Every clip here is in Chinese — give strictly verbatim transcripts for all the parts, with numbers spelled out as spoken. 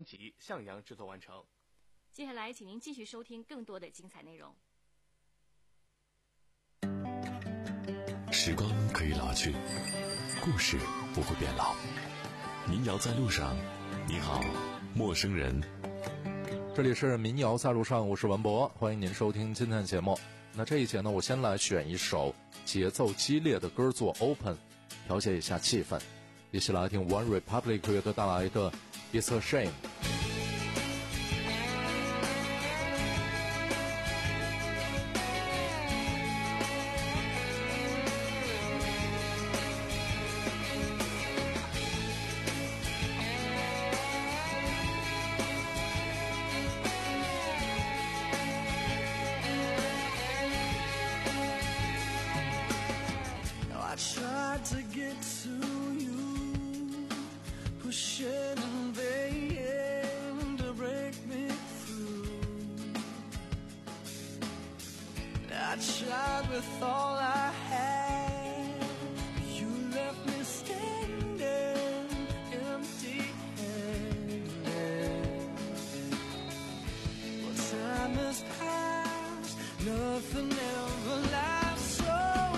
辑向阳制作完成。 接下来请您继续收听更多的精彩内容。 时光可以老去，故事不会变老。民谣在路上，你好，陌生人。 这里是民谣在路上，我是文博，欢迎您收听今天的节目。那这一节呢，我先来选一首节奏激烈的歌做 Open， 调节一下气氛。一起来听 One Republic 乐队带来的 It's a Shame。Tried to get to you, pushing and begging to break me through. I tried with all I had, you left me standing empty-handed. Well, time has passed, nothing ever lasts. So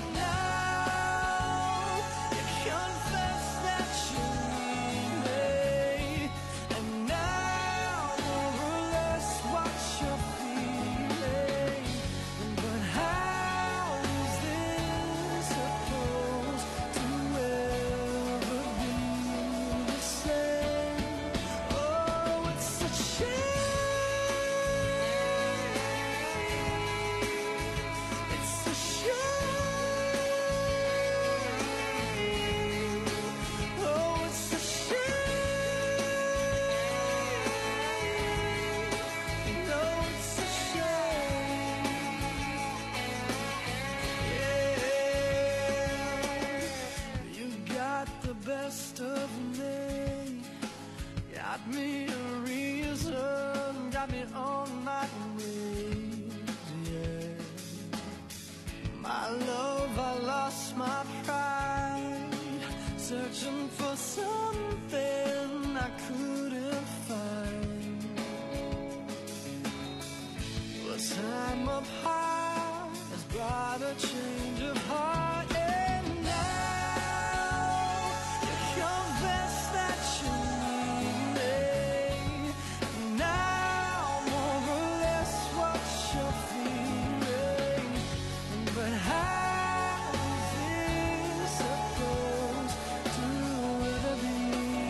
best of me, got me a reason, got me on my knees, yeah. My love, I lost my pride, searching for something I couldn't find. Well, time apart has brought a change of heart, and now how is this supposed to ever be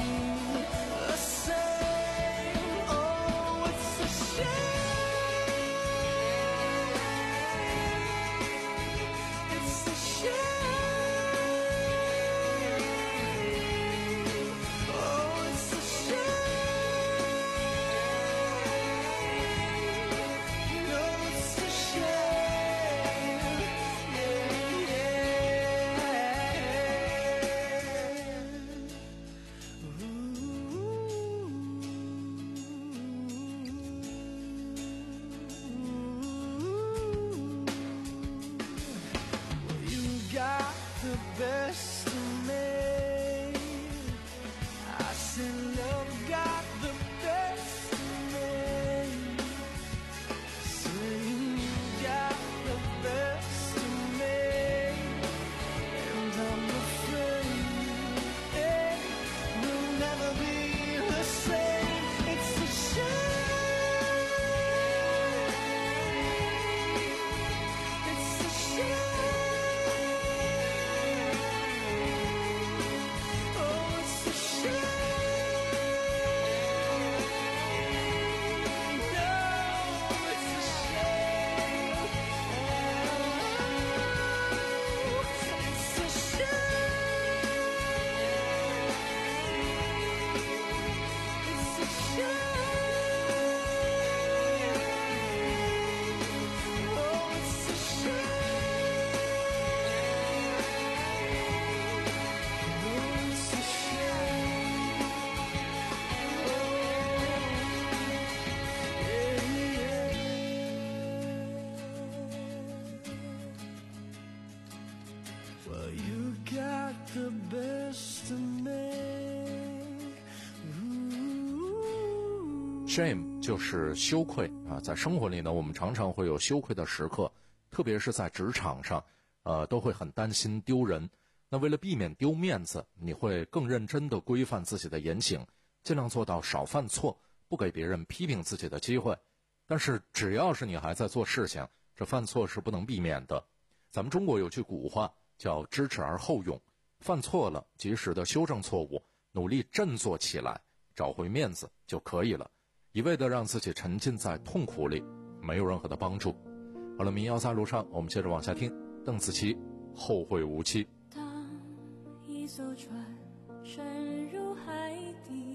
Shame 就是羞愧啊，在生活里呢，我们常常会有羞愧的时刻，特别是在职场上，呃，都会很担心丢人。那为了避免丢面子，你会更认真地规范自己的言行，尽量做到少犯错，不给别人批评自己的机会。但是只要是你还在做事情，这犯错是不能避免的。咱们中国有句古话叫知耻而后勇，犯错了及时的修正错误，努力振作起来，找回面子就可以了。一味的让自己沉浸在痛苦里，没有任何的帮助。好了，民谣在路上，我们接着往下听。邓紫棋，后会无期。 当一艘船沉入海底，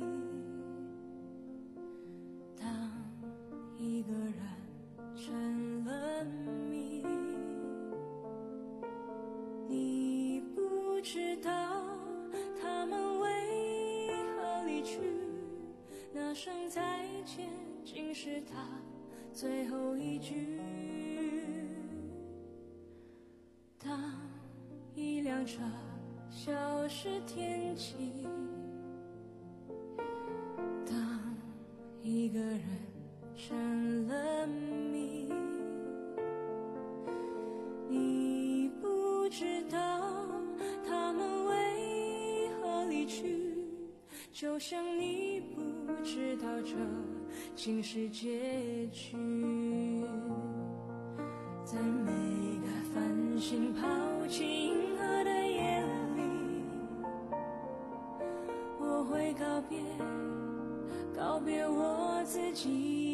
当一个人成了谜，你不知道他们为何离去，那声再见竟是他最后一句。当一辆车消失天际，当一个人成了谜，你不知道他们为何离去，就像你不知道这竟是结局。在每个繁星抛弃银河的夜里，我会告别告别我自己，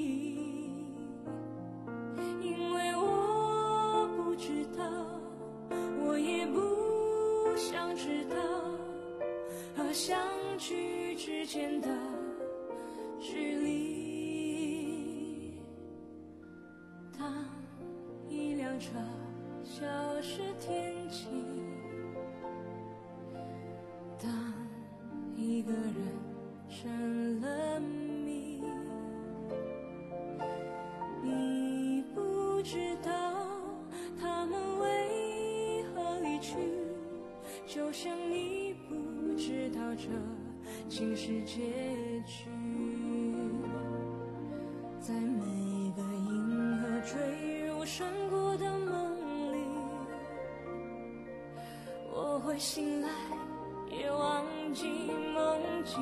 因为我不知道，我也不想知道和相聚之间的距离。当一辆车消失天际，当一个人成了谜，你不知道他们为何离去，就像你不知道这竟是结局。在每个银河坠入山谷的梦里，我会醒来也忘记梦境，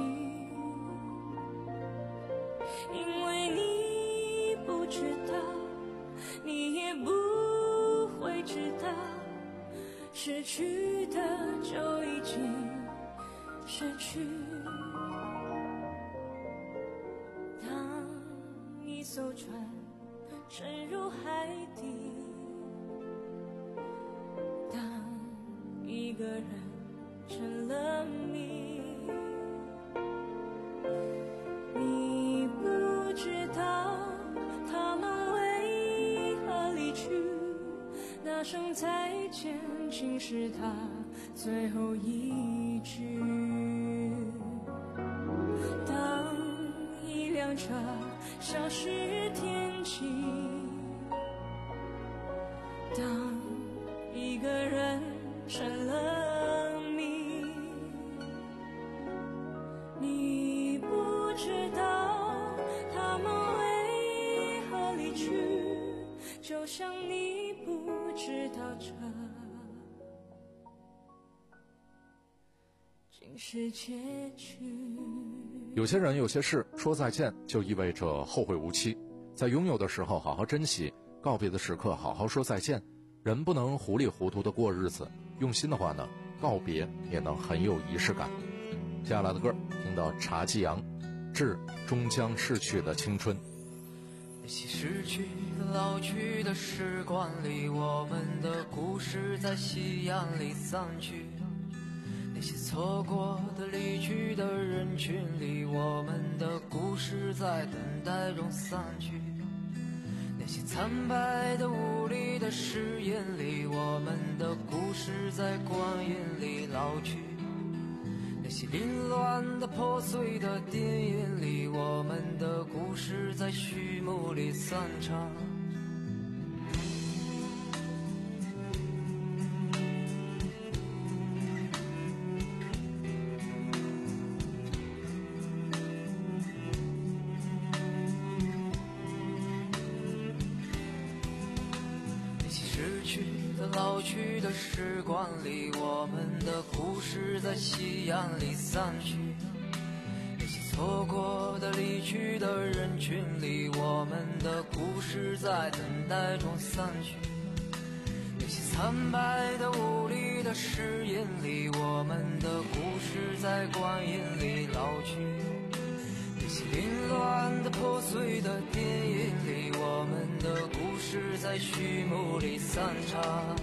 因为你不知道，你也不会知道，失去的就已经失去。当一艘船沉入海底，当一个人成了谜，你不知道他们为何离去，那声再见竟是他最后一句。当一辆车消失天际，当一个人成了谜，你不知道他们为何离去，就像你不知道这竟是结局。 有些人有些事说再见就意味着后会无期，在拥有的时候好好珍惜，告别的时刻好好说再见。人不能糊里糊涂的过日子，用心的话呢，告别也能很有仪式感。接下来的歌听到茶继阳，致终将逝去的青春。 那些逝去老去的时光里，我们的故事在夕阳里散去，那些错过的离去的人群里，我们的故事在等待中散去，那些惨败的无力的誓言里，我们的故事在光阴里老去，那些凌乱的破碎的电影里，我们的故事在序幕里散场。 的老去的时光里，我们的故事在夕阳里散去。那些错过的离去的人群里，我们的故事在等待中散去。那些惨败的无力的誓言里，我们的故事在光阴里老去。那些凌乱的破碎的电影里，我们的故事在序幕里散场。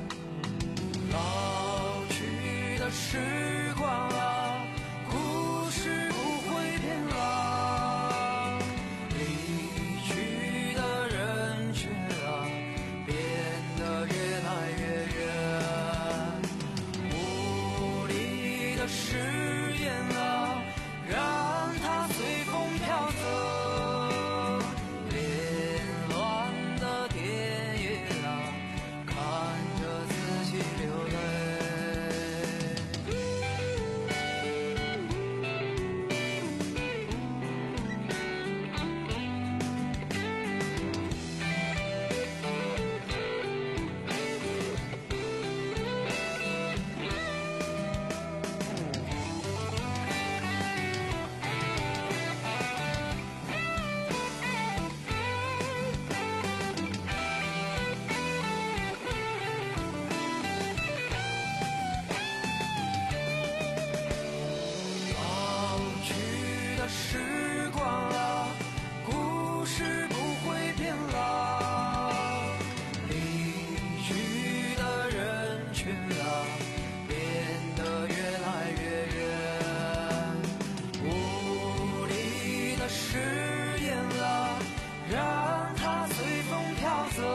老去的时光啊，故事不会变老，离去的人群啊，变得越来越远。无力的誓言啊，让它随风飘走，连乱的电影啊，看着自己流泪。老去的时光啊，故事不会变老，离去的人群啊，变得越来越远。无力的誓言啊，让它随风飘走，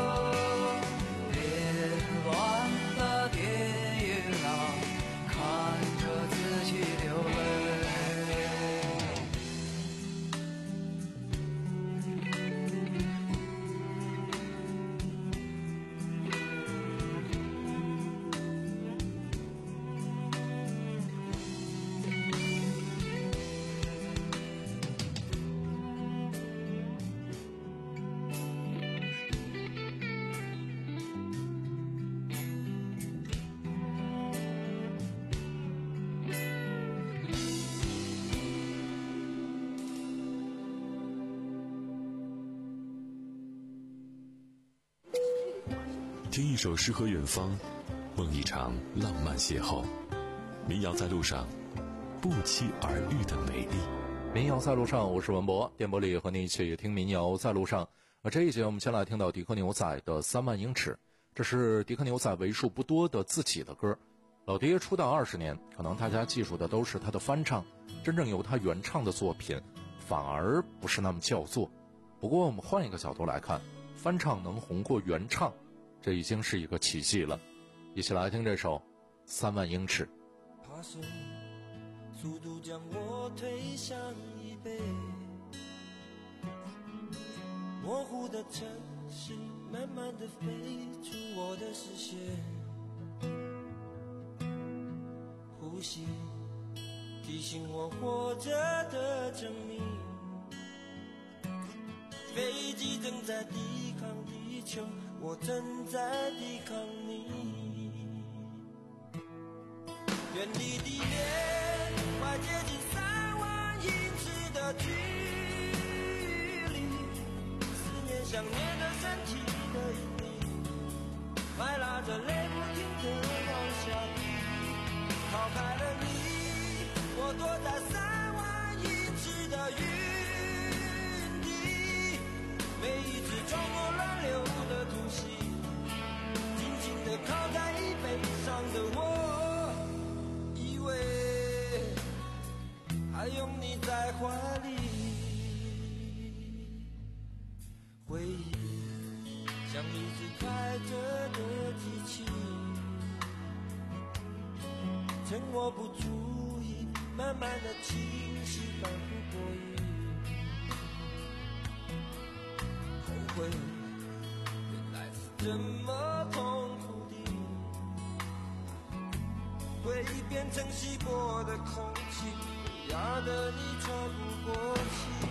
连乱的电影啊，看着自己流泪。 听一首诗和远方，梦一场浪漫邂逅。民谣在路上，不期而遇的美丽。 民谣在路上，我是文博，电波里和你一起听民谣在路上。而这一节我们先来听到迪克牛仔的三万英尺，这是迪克牛仔为数不多的自己的歌。老爹出道二十年，可能大家记住的都是他的翻唱，真正由他原唱的作品反而不是那么叫座。不过我们换一个角度来看，翻唱能红过原唱，这已经是一个奇迹了。一起来听这首三万英尺。 爬升，速度将我推向椅背，模糊的城市慢慢地飞出我的视线，呼吸提醒我活着的证明，飞机正在抵抗地球，我正在抵抗你。远离地面，快接近三万英尺的距离，思念想念的身体的引力，快拉着泪不停地往下滴。逃开了你，我躲在三万英尺的云底，每一次穿过乱流的突袭，紧紧地靠在椅背上的我，以为还拥你在怀里。回忆像一只开着的机器，趁我不注意，慢慢的清晰，反复过瘾。后悔原来是这么痛苦的，回忆变成稀薄的空气，压得你喘不过气。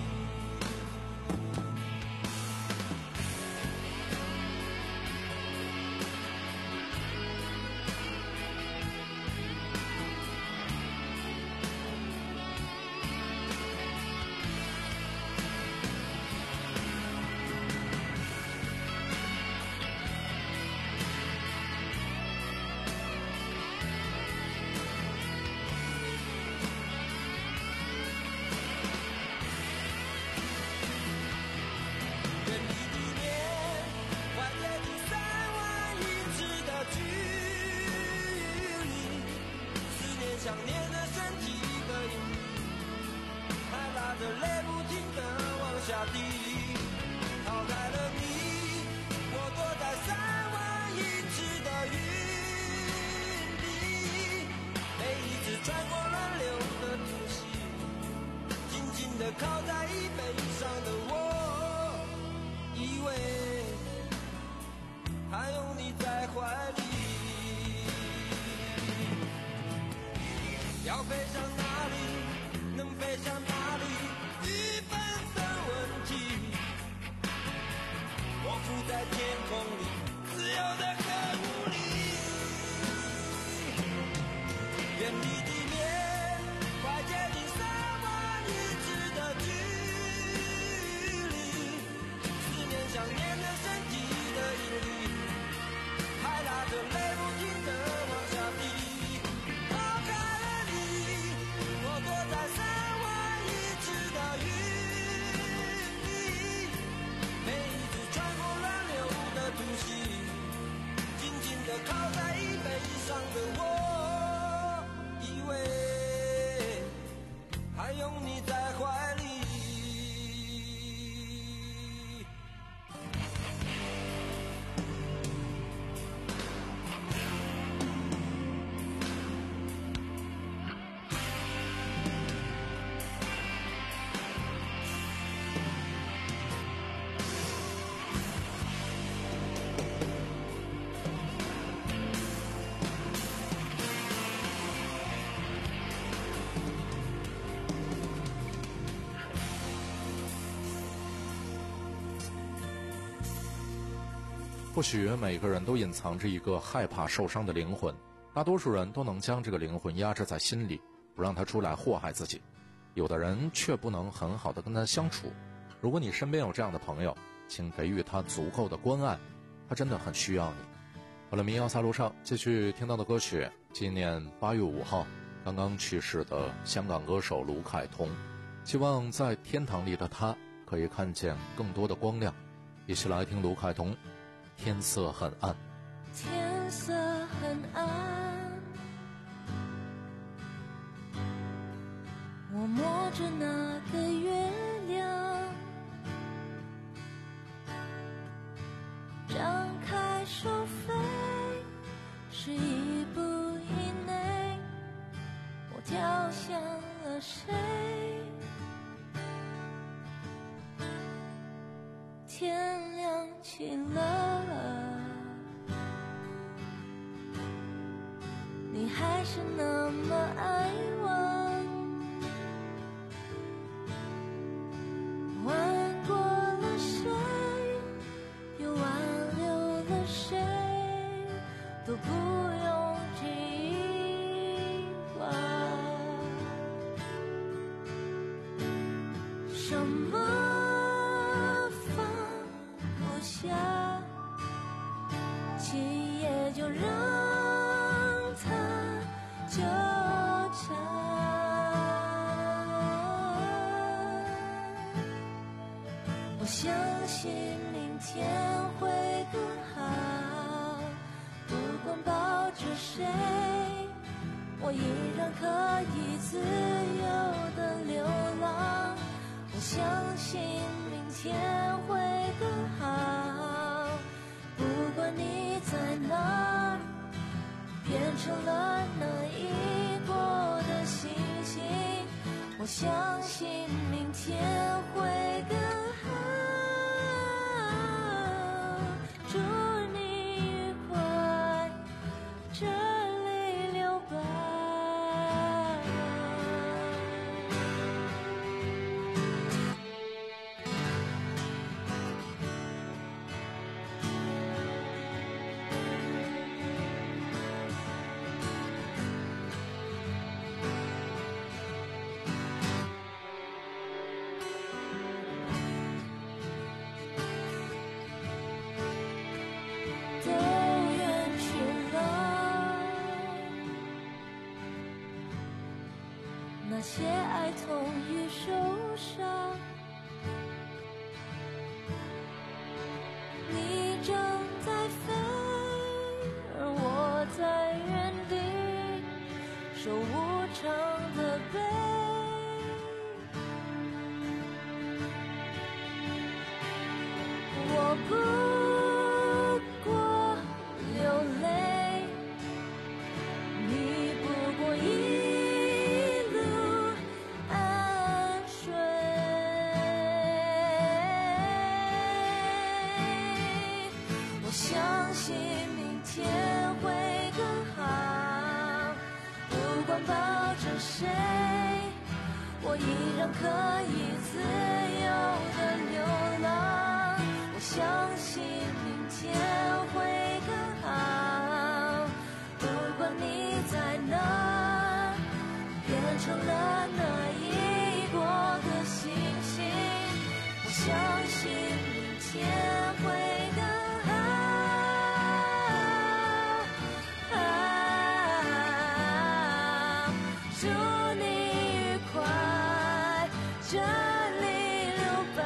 或许每个人都隐藏着一个害怕受伤的灵魂，大多数人都能将这个灵魂压制在心里，不让它出来祸害自己。有的人却不能很好的跟他相处。如果你身边有这样的朋友，请给予他足够的关爱，他真的很需要你。好了，民谣萨路上继续听到的歌曲，纪念八月五号刚刚去世的香港歌手卢凯彤。希望在天堂里的他可以看见更多的光亮。一起来听卢凯彤，天色很暗。 天色很暗，我摸着那个月亮，张开手飞，是一步以内，我跳向了谁？天亮起了，你还是那么爱我，挽过了谁，又挽留了谁，都不用记挂。什么放不下，今夜就让纠缠，我相信明天会更好，不管抱着谁，我依然可以自由的流浪。我相信明天会更好，不管你在哪儿，变成了那已过的星星，我相信明天会更好，祝你愉快，这里留白。那些爱痛与受伤，你正在飞，而我在原地守无常的悲。我不过流泪，你不过一相信明天会更好，不管抱着谁，我依然可以自由的流浪。我相信明天会更好，不管你在哪，变成了那已过的星星。我相信明天会更好，这里留白。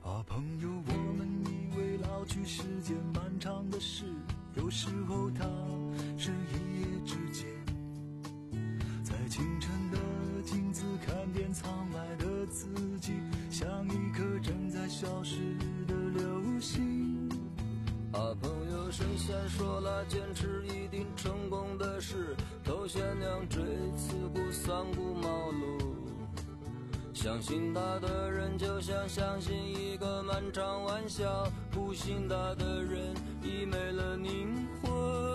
啊，朋友，我们以为老去是件漫长的事，有时候它是一夜之间。在清晨的镜子看见苍白的自己，像一颗正在消失的流星。 啊，朋友，神仙说了，坚持一定成功的事，头悬梁锥刺股三顾茅庐。相信他的人就像相信一个漫长玩笑，不信他的人已没了灵魂。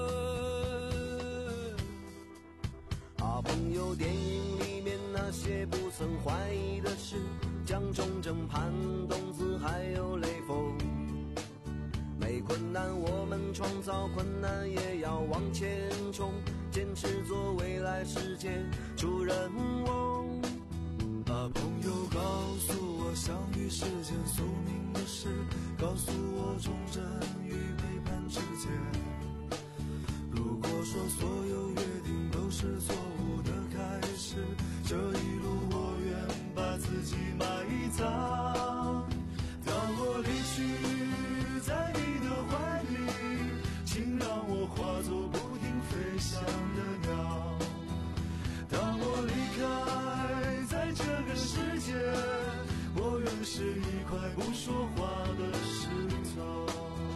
啊，朋友，电影里面那些不曾怀疑的事，蒋中正、潘冬子还有雷锋。没困难我们创造困难，也要往前冲，坚持做未来世界主人翁。 啊，朋友，告诉我相遇是件宿命的事，告诉我忠贞与背叛之间。如果说所有约定都是错误的开始，这一路我愿把自己埋葬。当我离去在你的怀里，请让我化作不停飞翔的鸟。当我离开在这个世界，我愿是一块不说话的石头。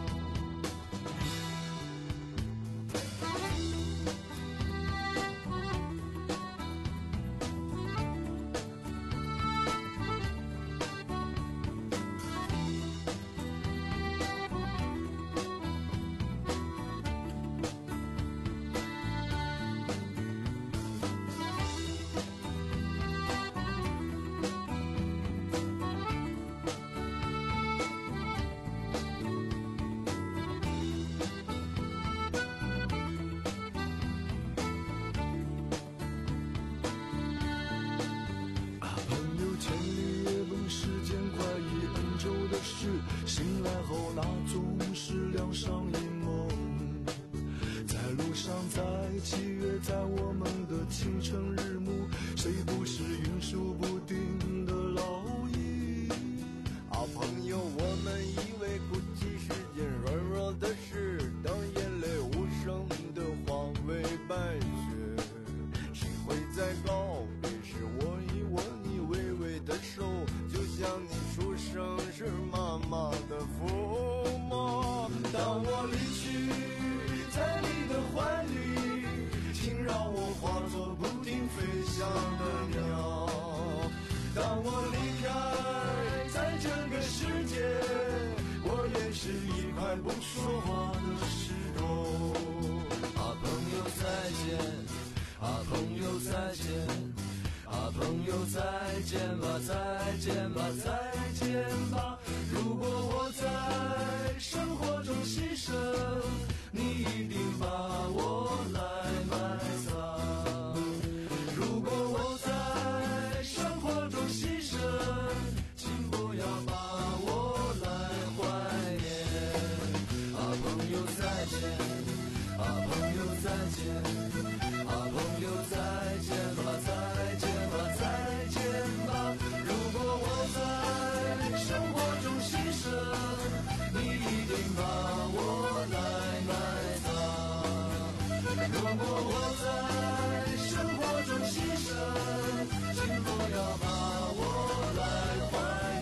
醒来后那总是两上一梦，在路上，在七月，在我们的清晨日暮，谁不是云数不定的老鹰？ 啊，朋友，我们以为哭泣是件软弱的事，当眼泪无声的化为白雪，谁会在告别时握一握你微微的手，就像你出生时妈妈的抚摸。 当我离去在你的怀里，请让我化作不停飞翔的鸟。当我离开在这个世界，我也是一块不说话的石头。 啊，朋友再见，啊，朋友再见，啊，朋友再见吧，再见吧，再见吧。如果我在生活中牺牲，你一定把我来埋葬。如果我在生活中牺牲，请不要把我来怀念。啊，朋友再见，啊，朋友再见，啊，朋友再见吧，再见吧，再见吧。如果我在生活中牺牲，你一定把我来埋葬。如果我在生活中牺牲，请不要把我来怀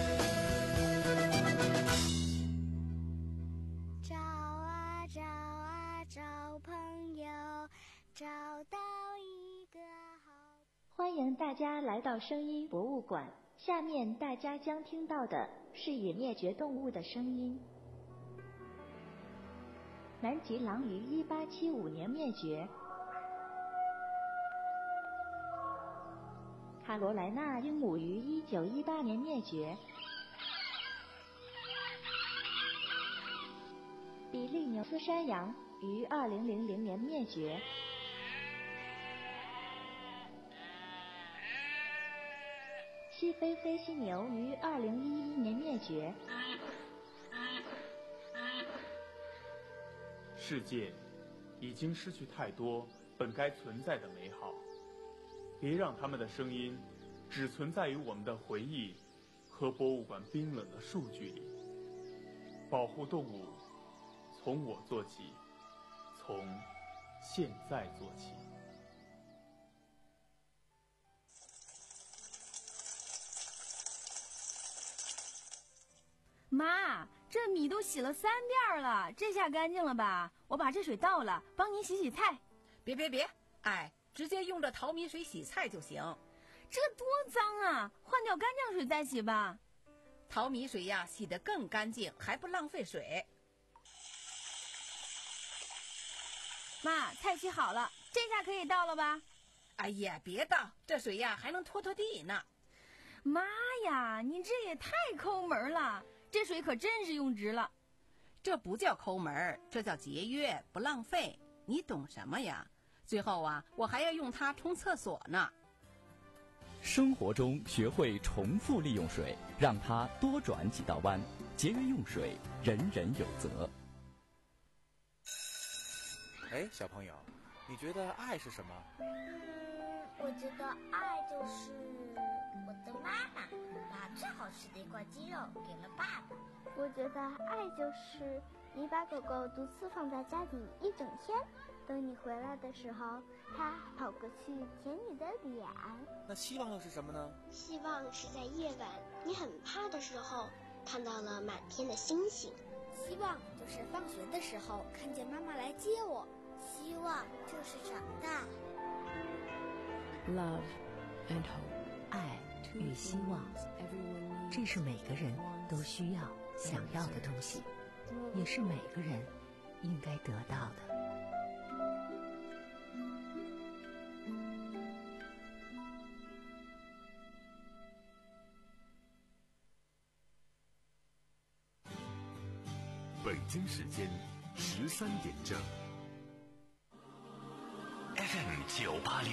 念。 找啊找啊找朋友，找到一个好。 欢迎大家来到声音博物馆。下面大家将听到的是已灭绝动物的声音。南极狼于一八七五年灭绝，卡罗莱纳鹦鹉于一九一八年灭绝，比利牛斯山羊于二零零零年灭绝。西非非犀牛于二零一一年灭绝。 世界已经失去太多本该存在的美好，别让他们的声音只存在于我们的回忆科博物馆冰冷的数据里，保护动物从我做起，从现在做起。 妈，这米都洗了三遍了，这下干净了吧？我把这水倒了，帮您洗洗菜。 别别别，哎，直接用这淘米水洗菜就行。 这多脏啊，换掉干净水再洗吧。 淘米水呀，洗得更干净，还不浪费水。 妈，菜洗好了，这下可以倒了吧？ 哎呀，别倒，这水呀还能拖拖地呢。 妈呀，你这也太抠门了，这水可真是用值了。 这不叫抠门，这叫节约，不浪费。你懂什么呀？最后啊，我还要用它冲厕所呢。 生活中学会重复利用水，让它多转几道弯，节约用水，人人有责。 哎，小朋友，你觉得爱是什么？ 嗯，我觉得爱就是我的妈妈把最好吃的一块鸡肉给了爸爸。 我觉得爱就是你把狗狗独自放在家里一整天，等你回来的时候，它跑过去舔你的脸。 那希望又是什么呢？ 希望是在夜晚你很怕的时候，看到了满天的星星。 希望就是放学的时候看见妈妈来接我。 希望就是长大。 Love and hope， 爱与希望，这是每个人都需要、想要的东西，也是每个人应该得到的。 北京时间十三点正。F M 九八六。